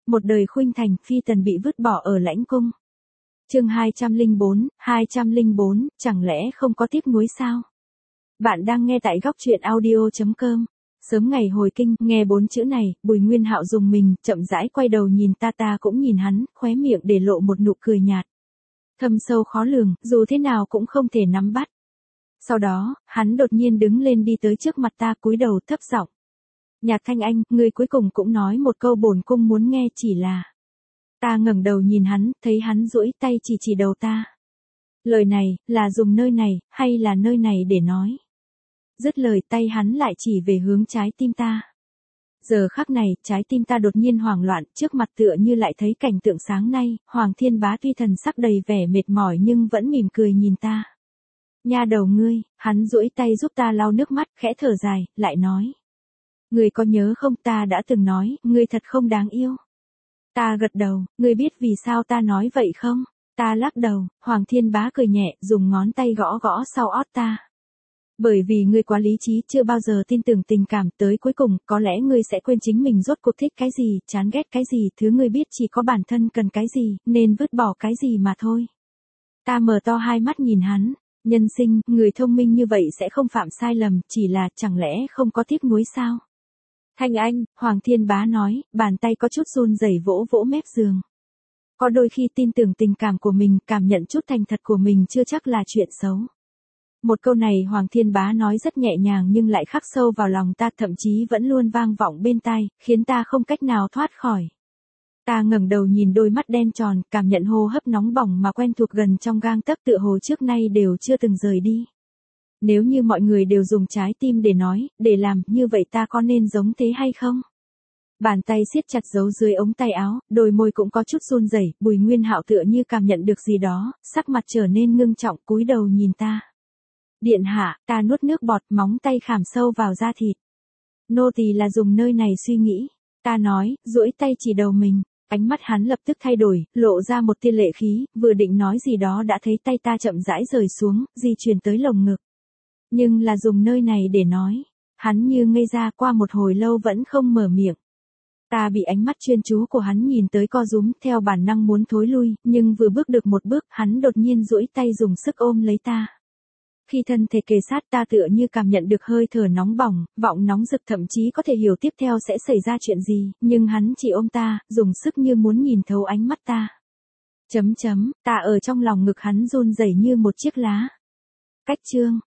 Một đời khuynh thành, phi tần bị vứt bỏ ở lãnh cung. Chương 204, chẳng lẽ không có tiếc nuối sao? Bạn đang nghe tại góc truyện audio.com. Sớm ngày hồi kinh, nghe 4 chữ này, Bùi Nguyên Hạo dùng mình, chậm rãi quay đầu nhìn ta cũng nhìn hắn, khóe miệng để lộ một nụ cười nhạt. Thâm sâu khó lường, dù thế nào cũng không thể nắm bắt. Sau đó, hắn đột nhiên đứng lên đi tới trước mặt ta, cúi đầu thấp giọng. Nhạc Thanh Anh, ngươi cuối cùng cũng nói một câu bổn cung muốn nghe, chỉ là. Ta ngẩng đầu nhìn hắn, thấy hắn duỗi tay chỉ đầu ta. Lời này, là dùng nơi này, hay là nơi này để nói? Dứt lời, tay hắn lại chỉ về hướng trái tim ta. Giờ khắc này, trái tim ta đột nhiên hoảng loạn, trước mặt tựa như lại thấy cảnh tượng sáng nay, Hoàng Thiên Bá tuy thần sắc đầy vẻ mệt mỏi nhưng vẫn mỉm cười nhìn ta. Nha đầu ngươi, hắn duỗi tay giúp ta lau nước mắt, khẽ thở dài, lại nói. Ngươi có nhớ không, ta đã từng nói, ngươi thật không đáng yêu. Ta gật đầu, ngươi biết vì sao ta nói vậy không? Ta lắc đầu, Hoàng Thiên Bá cười nhẹ, dùng ngón tay gõ sau ót ta. Bởi vì ngươi quá lý trí, chưa bao giờ tin tưởng tình cảm, tới cuối cùng, có lẽ ngươi sẽ quên chính mình rốt cuộc thích cái gì, chán ghét cái gì, thứ ngươi biết chỉ có bản thân cần cái gì, nên vứt bỏ cái gì mà thôi. Ta mở to hai mắt nhìn hắn, nhân sinh, người thông minh như vậy sẽ không phạm sai lầm, chỉ là, chẳng lẽ không có tiếc nuối sao? Thanh Anh, Hoàng Thiên Bá nói, bàn tay có chút run rẩy vỗ mép giường. Có đôi khi tin tưởng tình cảm của mình, cảm nhận chút thành thật của mình chưa chắc là chuyện xấu. Một câu này Hoàng Thiên Bá nói rất nhẹ nhàng nhưng lại khắc sâu vào lòng ta, thậm chí vẫn luôn vang vọng bên tai, khiến ta không cách nào thoát khỏi. Ta ngẩng đầu nhìn đôi mắt đen tròn, cảm nhận hô hấp nóng bỏng mà quen thuộc gần trong gang tấc, tựa hồ trước nay đều chưa từng rời đi. Nếu như mọi người đều dùng trái tim để nói, để làm, như vậy ta có nên giống thế hay không? Bàn tay siết chặt giấu dưới ống tay áo, đôi môi cũng có chút run rẩy, Bùi Nguyên Hạo tựa như cảm nhận được gì đó, sắc mặt trở nên ngưng trọng, cúi đầu nhìn ta. Điện hạ, ta nuốt nước bọt, móng tay khảm sâu vào da thịt. Nô tỳ là dùng nơi này suy nghĩ. Ta nói, duỗi tay chỉ đầu mình. Ánh mắt hắn lập tức thay đổi, lộ ra một tia lệ khí, vừa định nói gì đó đã thấy tay ta chậm rãi rời xuống, di chuyển tới lồng ngực. Nhưng là dùng nơi này để nói. Hắn như ngây ra, qua một hồi lâu vẫn không mở miệng. Ta bị ánh mắt chuyên chú của hắn nhìn tới co rúm, theo bản năng muốn thối lui, nhưng vừa bước được một bước, hắn đột nhiên duỗi tay dùng sức ôm lấy ta. Khi thân thể kề sát, ta tựa như cảm nhận được hơi thở nóng bỏng, vọng nóng rực, thậm chí có thể hiểu tiếp theo sẽ xảy ra chuyện gì, nhưng hắn chỉ ôm ta, dùng sức như muốn nhìn thấu ánh mắt ta. Ta ở trong lòng ngực hắn run rẩy như một chiếc lá. Cách chương.